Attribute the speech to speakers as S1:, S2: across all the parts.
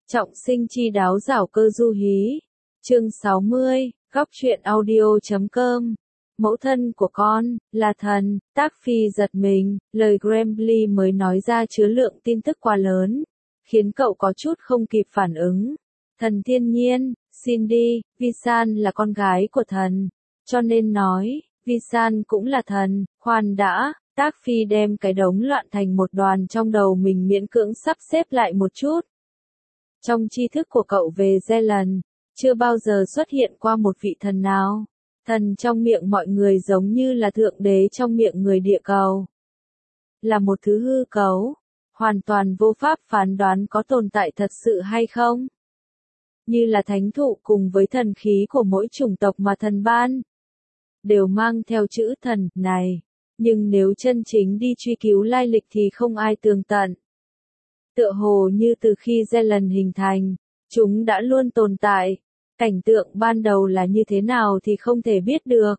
S1: Trọng sinh chi đáo giảo cơ du hí. Chương 60, góc truyện audio.com. Mẫu thân của con, là thần. Tác Phi giật mình, lời Grambly mới nói ra chứa lượng tin tức quá lớn, khiến cậu có chút không kịp phản ứng. Thần thiên nhiên, Cindy, Visan là con gái của thần, cho nên nói, Visan cũng là thần. Khoan đã, Tác Phi đem cái đống loạn thành một đoàn trong đầu mình miễn cưỡng sắp xếp lại một chút. Trong tri thức của cậu về Zealand, chưa bao giờ xuất hiện qua một vị thần nào. Thần trong miệng mọi người giống như là thượng đế trong miệng người địa cầu. Là một thứ hư cấu, hoàn toàn vô pháp phán đoán có tồn tại thật sự hay không. Như là thánh thụ cùng với thần khí của mỗi chủng tộc mà thần ban, đều mang theo chữ thần này, nhưng nếu chân chính đi truy cứu lai lịch thì không ai tường tận. Tựa hồ như từ khi Zealand hình thành, chúng đã luôn tồn tại. Cảnh tượng ban đầu là như thế nào thì không thể biết được.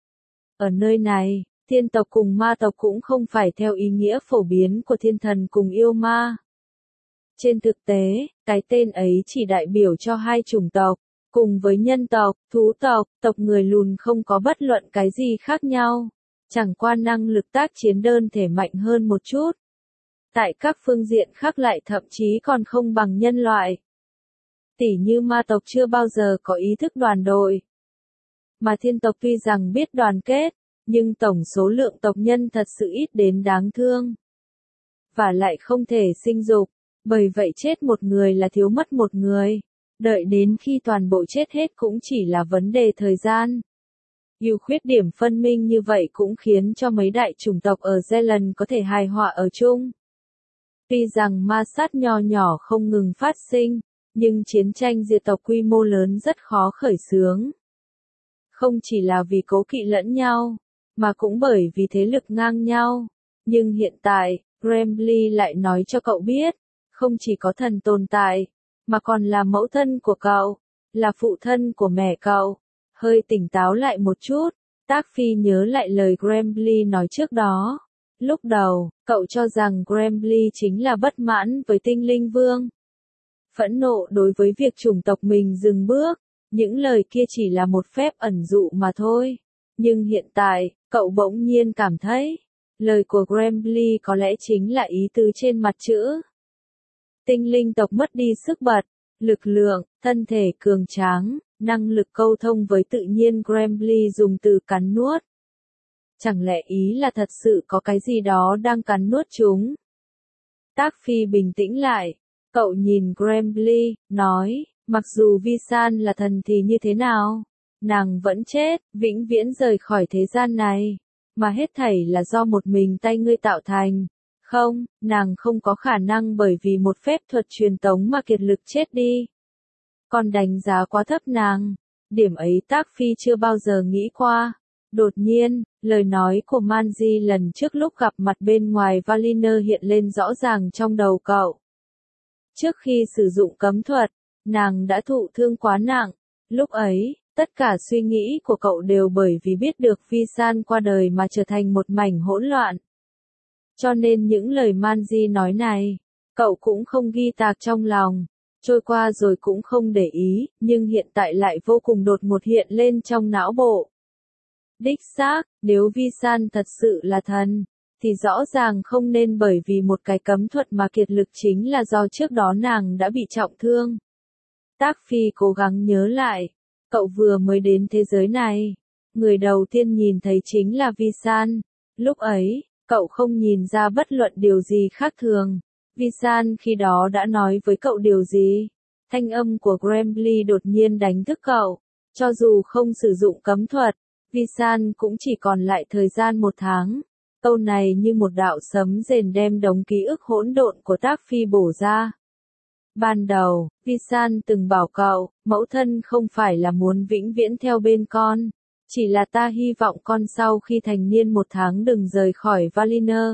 S1: Ở nơi này, thiên tộc cùng ma tộc cũng không phải theo ý nghĩa phổ biến của thiên thần cùng yêu ma. Trên thực tế, cái tên ấy chỉ đại biểu cho hai chủng tộc, cùng với nhân tộc, thú tộc, tộc người lùn không có bất luận cái gì khác nhau. Chẳng qua năng lực tác chiến đơn thể mạnh hơn một chút. Tại các phương diện khác lại thậm chí còn không bằng nhân loại. Tỉ như ma tộc chưa bao giờ có ý thức đoàn đội. Mà thiên tộc tuy rằng biết đoàn kết, nhưng tổng số lượng tộc nhân thật sự ít đến đáng thương. Và lại không thể sinh dục, bởi vậy chết một người là thiếu mất một người. Đợi đến khi toàn bộ chết hết cũng chỉ là vấn đề thời gian. Ưu khuyết điểm phân minh như vậy cũng khiến cho mấy đại chủng tộc ở Zealand có thể hài hòa ở chung. Tuy rằng ma sát nho nhỏ không ngừng phát sinh, nhưng chiến tranh diệt tộc quy mô lớn rất khó khởi xướng. Không chỉ là vì cố kỵ lẫn nhau, mà cũng bởi vì thế lực ngang nhau. Nhưng hiện tại, Grambly lại nói cho cậu biết, không chỉ có thần tồn tại, mà còn là mẫu thân của cậu, là phụ thân của mẹ cậu. Hơi tỉnh táo lại một chút, Tác Phi nhớ lại lời Grambly nói trước đó. Lúc đầu, cậu cho rằng Grambly chính là bất mãn với tinh linh vương. Phẫn nộ đối với việc chủng tộc mình dừng bước, những lời kia chỉ là một phép ẩn dụ mà thôi. Nhưng hiện tại, cậu bỗng nhiên cảm thấy, lời của Grambly có lẽ chính là ý tứ trên mặt chữ. Tinh linh tộc mất đi sức bật, lực lượng, thân thể cường tráng, năng lực câu thông với tự nhiên. Grambly dùng từ cắn nuốt. Chẳng lẽ ý là thật sự có cái gì đó đang cắn nuốt chúng? Tác Phi bình tĩnh lại. Cậu nhìn Grambly, nói, mặc dù Visan là thần thì như thế nào? Nàng vẫn chết, vĩnh viễn rời khỏi thế gian này. Mà hết thảy là do một mình tay ngươi tạo thành. Không, nàng không có khả năng bởi vì một phép thuật truyền tống mà kiệt lực chết đi. Còn đánh giá quá thấp nàng. Điểm ấy Tác Phi chưa bao giờ nghĩ qua. Đột nhiên, lời nói của Manji lần trước lúc gặp mặt bên ngoài Valinor hiện lên rõ ràng trong đầu cậu. Trước khi sử dụng cấm thuật, nàng đã thụ thương quá nặng. Lúc ấy, tất cả suy nghĩ của cậu đều bởi vì biết được Visan qua đời mà trở thành một mảnh hỗn loạn. Cho nên những lời Manji nói này, cậu cũng không ghi tạc trong lòng. Trôi qua rồi cũng không để ý, nhưng hiện tại lại vô cùng đột ngột hiện lên trong não bộ. Đích xác, nếu Visan thật sự là thần, thì rõ ràng không nên bởi vì một cái cấm thuật mà kiệt lực, chính là do trước đó nàng đã bị trọng thương. Tác Phi cố gắng nhớ lại, cậu vừa mới đến thế giới này, người đầu tiên nhìn thấy chính là Visan. Lúc ấy, cậu không nhìn ra bất luận điều gì khác thường. Visan khi đó đã nói với cậu điều gì? Thanh âm của Grambly đột nhiên đánh thức cậu. Cho dù không sử dụng cấm thuật, Visan cũng chỉ còn lại thời gian 1 tháng. Câu này như một đạo sấm rền đem đống ký ức hỗn độn của Tác Phi bổ ra. Ban đầu, Visan từng bảo cậu, mẫu thân không phải là muốn vĩnh viễn theo bên con. Chỉ là ta hy vọng con sau khi thành niên 1 tháng đừng rời khỏi Valinor.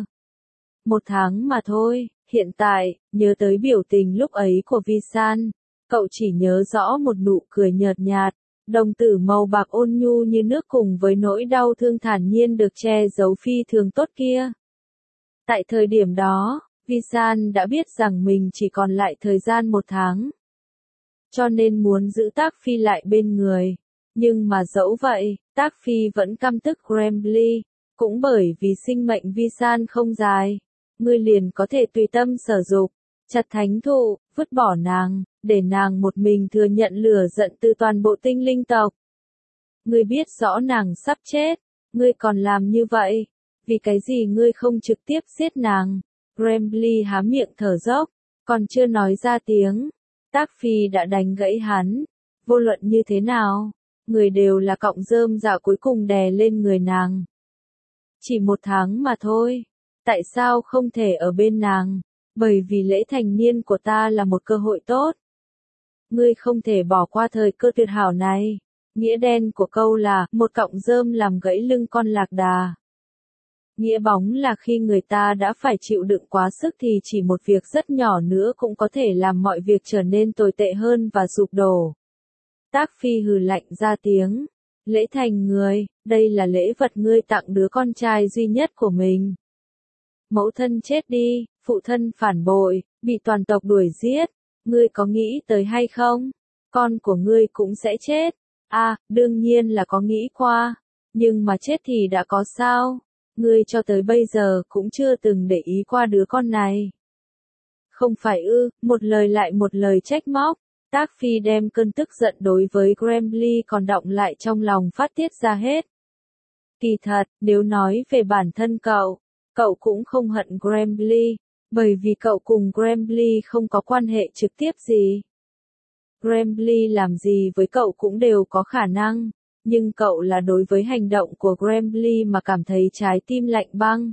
S1: 1 tháng mà thôi. Hiện tại, nhớ tới biểu tình lúc ấy của Visan, cậu chỉ nhớ rõ một nụ cười nhợt nhạt. Đồng tử màu bạc ôn nhu như nước cùng với nỗi đau thương thản nhiên được che giấu phi thường tốt kia. Tại thời điểm đó, Visan đã biết rằng mình chỉ còn lại thời gian 1 tháng. cho nên muốn giữ Tác Phi lại bên người. Nhưng mà dẫu vậy, Tác Phi vẫn căm tức Grambly, cũng bởi vì sinh mệnh Vi San không dài. Ngươi liền có thể tùy tâm sở dục, chặt thánh thụ, vứt bỏ nàng, để nàng một mình thừa nhận lửa giận từ toàn bộ tinh linh tộc. Ngươi biết rõ nàng sắp chết, ngươi còn làm như vậy, vì cái gì ngươi không trực tiếp giết nàng? Grambly há miệng thở dốc, còn chưa nói ra tiếng, Tác Phi đã đánh gãy hắn. Vô luận như thế nào, người đều là cọng rơm rạ cuối cùng đè lên người nàng. Chỉ 1 tháng mà thôi, tại sao không thể ở bên nàng? Bởi vì lễ thành niên của ta là một cơ hội tốt. Ngươi không thể bỏ qua thời cơ tuyệt hảo này. Nghĩa đen của câu là, một cọng rơm làm gãy lưng con lạc đà. Nghĩa bóng là khi người ta đã phải chịu đựng quá sức thì chỉ một việc rất nhỏ nữa cũng có thể làm mọi việc trở nên tồi tệ hơn và sụp đổ. Tác Phi hừ lạnh ra tiếng. Lễ thành người, đây là lễ vật ngươi tặng đứa con trai duy nhất của mình. Mẫu thân chết đi, phụ thân phản bội, bị toàn tộc đuổi giết. Ngươi có nghĩ tới hay không? Con của ngươi cũng sẽ chết. Đương nhiên là có nghĩ qua. Nhưng mà chết thì đã có sao? Ngươi cho tới bây giờ cũng chưa từng để ý qua đứa con này. Không phải ư? Một lời lại một lời trách móc. Tác Phi đem cơn tức giận đối với Grambly còn đọng lại trong lòng phát tiết ra hết. Kỳ thật, nếu nói về bản thân cậu cũng không hận Grambly, bởi vì cậu cùng Grambly không có quan hệ trực tiếp gì. Grambly làm gì với cậu cũng đều có khả năng, nhưng cậu là đối với hành động của Grambly mà cảm thấy trái tim lạnh băng.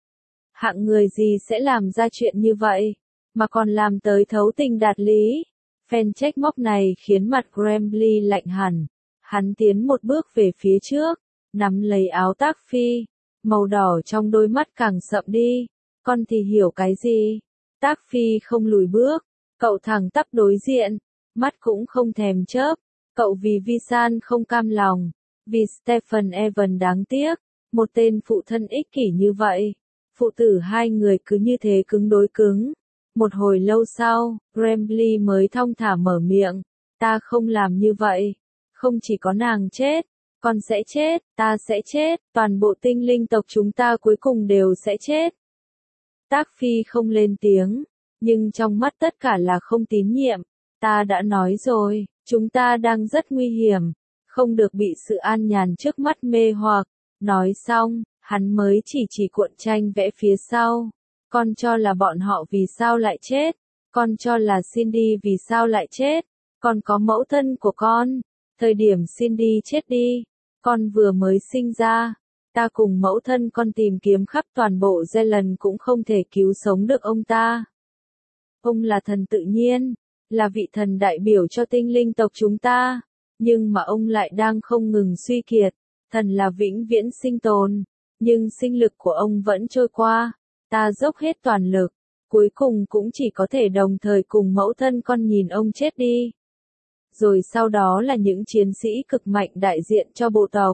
S1: Hạng người gì sẽ làm ra chuyện như vậy, mà còn làm tới thấu tình đạt lý? Phen trách móc này khiến mặt Grambly lạnh hẳn. Hắn tiến một bước về phía trước, nắm lấy áo Tác Phi, màu đỏ trong đôi mắt càng sậm đi. Con thì hiểu cái gì? Tác Phi không lùi bước, cậu thẳng tắp đối diện, mắt cũng không thèm chớp. Cậu vì Vi San không cam lòng, vì Stephen Evan đáng tiếc, một tên phụ thân ích kỷ như vậy. Phụ tử hai người cứ như thế cứng đối cứng. Một hồi lâu sau, Grambly mới thong thả mở miệng. Ta không làm như vậy. Không chỉ có nàng chết, con sẽ chết, ta sẽ chết, toàn bộ tinh linh tộc chúng ta cuối cùng đều sẽ chết. Tác Phi không lên tiếng, nhưng trong mắt tất cả là không tín nhiệm. Ta đã nói rồi, chúng ta đang rất nguy hiểm, không được bị sự an nhàn trước mắt mê hoặc. Nói xong, hắn mới chỉ cuộn tranh vẽ phía sau. Con cho là bọn họ vì sao lại chết? Con cho là Cindy vì sao lại chết? Con có mẫu thân của con. Thời điểm Cindy chết đi, con vừa mới sinh ra. Ta cùng mẫu thân con tìm kiếm khắp toàn bộ Zealand cũng không thể cứu sống được ông ta. Ông là thần tự nhiên, là vị thần đại biểu cho tinh linh tộc chúng ta. Nhưng mà ông lại đang không ngừng suy kiệt. Thần là vĩnh viễn sinh tồn, nhưng sinh lực của ông vẫn trôi qua. Ta dốc hết toàn lực, cuối cùng cũng chỉ có thể đồng thời cùng mẫu thân con nhìn ông chết đi. Rồi sau đó là những chiến sĩ cực mạnh đại diện cho bộ tộc.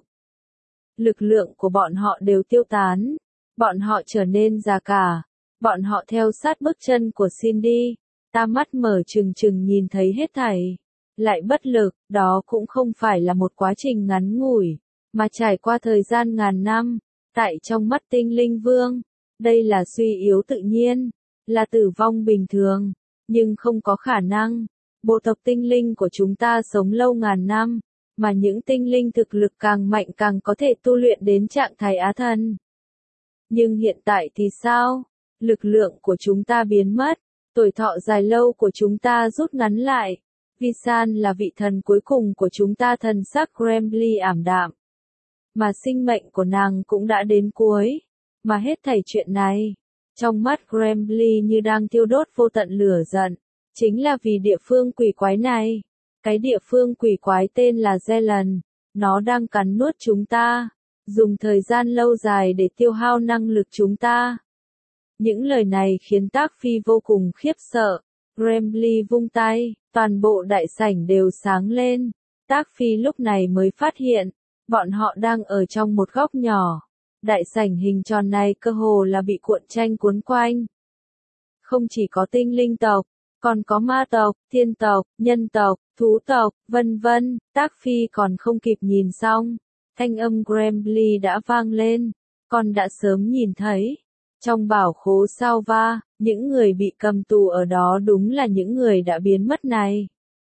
S1: Lực lượng của bọn họ đều tiêu tán, bọn họ trở nên già cả, bọn họ theo sát bước chân của Cindy. Ta mắt mở trừng trừng nhìn thấy hết thảy, lại bất lực. Đó cũng không phải là một quá trình ngắn ngủi, mà trải qua thời gian ngàn năm. Tại trong mắt tinh linh vương, đây là suy yếu tự nhiên, là tử vong bình thường, nhưng không có khả năng. Bộ tộc tinh linh của chúng ta sống lâu ngàn năm, mà những tinh linh thực lực càng mạnh càng có thể tu luyện đến trạng thái á thần. Nhưng hiện tại thì sao? Lực lượng của chúng ta biến mất, tuổi thọ dài lâu của chúng ta rút ngắn lại. Vi San là vị thần cuối cùng của chúng ta, thần sắc Grambly ảm đạm. Mà sinh mệnh của nàng cũng đã đến cuối. Mà hết thảy chuyện này, trong mắt Grambly như đang thiêu đốt vô tận lửa giận, chính là vì địa phương quỷ quái này. Cái địa phương quỷ quái tên là Zealand, nó đang cắn nuốt chúng ta, dùng thời gian lâu dài để tiêu hao năng lực chúng ta. Những lời này khiến Tác Phi vô cùng khiếp sợ. Grambly vung tay, toàn bộ đại sảnh đều sáng lên. Tác Phi lúc này mới phát hiện, bọn họ đang ở trong một góc nhỏ. Đại sảnh hình tròn này cơ hồ là bị cuộn tranh cuốn quanh. Không chỉ có tinh linh tộc, Còn có ma tộc, thiên tộc, nhân tộc, thú tộc, vân vân. Tác Phi còn không kịp nhìn xong, thanh âm Grambly đã vang lên. Con đã sớm nhìn thấy. Trong bảo khố sao va, những người bị cầm tù ở đó đúng là những người đã biến mất này.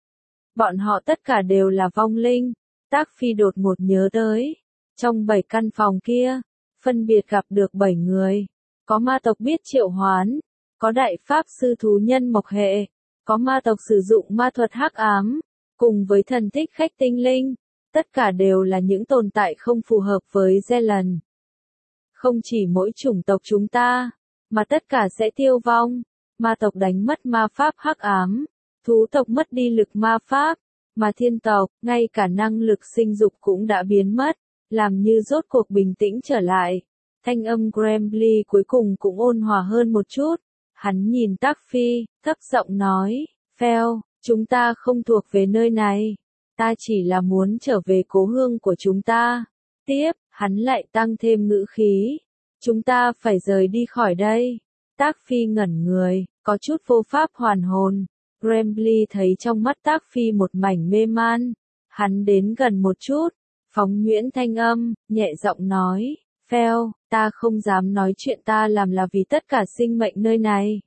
S1: Bọn họ tất cả đều là vong linh. Tác Phi đột ngột nhớ tới. Trong 7 căn phòng kia, phân biệt gặp được 7 người. Có ma tộc biết triệu hoán. Có đại pháp sư thú nhân mộc hệ. Có ma tộc sử dụng ma thuật hắc ám. Cùng với thần thích khách tinh linh. Tất cả đều là những tồn tại không phù hợp với Zealand. Không chỉ mỗi chủng tộc chúng ta, mà tất cả sẽ tiêu vong. Ma tộc đánh mất ma pháp hắc ám. Thú tộc mất đi lực ma pháp. Mà thiên tộc, ngay cả năng lực sinh dục cũng đã biến mất. Làm như rốt cuộc bình tĩnh trở lại. Thanh âm Grambly cuối cùng cũng ôn hòa hơn một chút. Hắn nhìn Tác Phi, thấp giọng nói, Phèo, chúng ta không thuộc về nơi này. Ta chỉ là muốn trở về cố hương của chúng ta. Tiếp, hắn lại tăng thêm ngữ khí. Chúng ta phải rời đi khỏi đây. Tác Phi ngẩn người, có chút vô pháp hoàn hồn. Grambly thấy trong mắt Tác Phi một mảnh mê man. Hắn đến gần một chút, phóng nhuyễn thanh âm, nhẹ giọng nói, Phèo, ta không dám nói chuyện ta làm là vì tất cả sinh mệnh nơi này.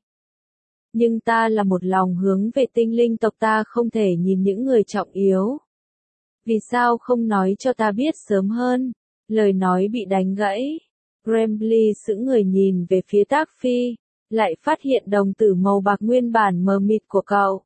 S1: Nhưng ta là một lòng hướng về tinh linh tộc, ta không thể nhìn những người trọng yếu. Vì sao không nói cho ta biết sớm hơn? Lời nói bị đánh gãy. Grambly sững người nhìn về phía Tác Phi, lại phát hiện đồng tử màu bạc nguyên bản mờ mịt của cậu.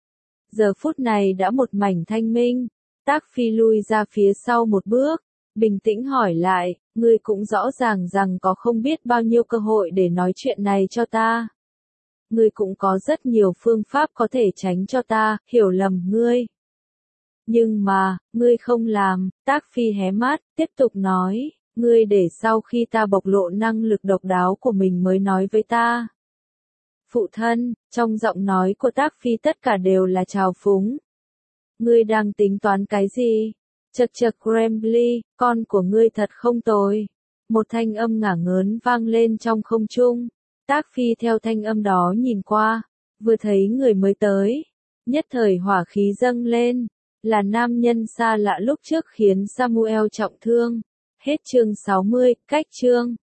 S1: Giờ phút này đã một mảnh thanh minh. Tác Phi lui ra phía sau một bước, bình tĩnh hỏi lại, ngươi cũng rõ ràng rằng có không biết bao nhiêu cơ hội để nói chuyện này cho ta. Ngươi cũng có rất nhiều phương pháp có thể tránh cho ta, hiểu lầm ngươi. Nhưng mà, ngươi không làm. Tác Phi hé mắt, tiếp tục nói, ngươi để sau khi ta bộc lộ năng lực độc đáo của mình mới nói với ta. Phụ thân, trong giọng nói của Tác Phi tất cả đều là trào phúng. Ngươi đang tính toán cái gì? Chật chật Grambly, con của ngươi thật không tồi. Một thanh âm ngả ngớn vang lên trong không trung. Tác Phi theo thanh âm đó nhìn qua, vừa thấy người mới tới. Nhất thời hỏa khí dâng lên, là nam nhân xa lạ lúc trước khiến Samuel trọng thương. Hết chương 60, cách chương.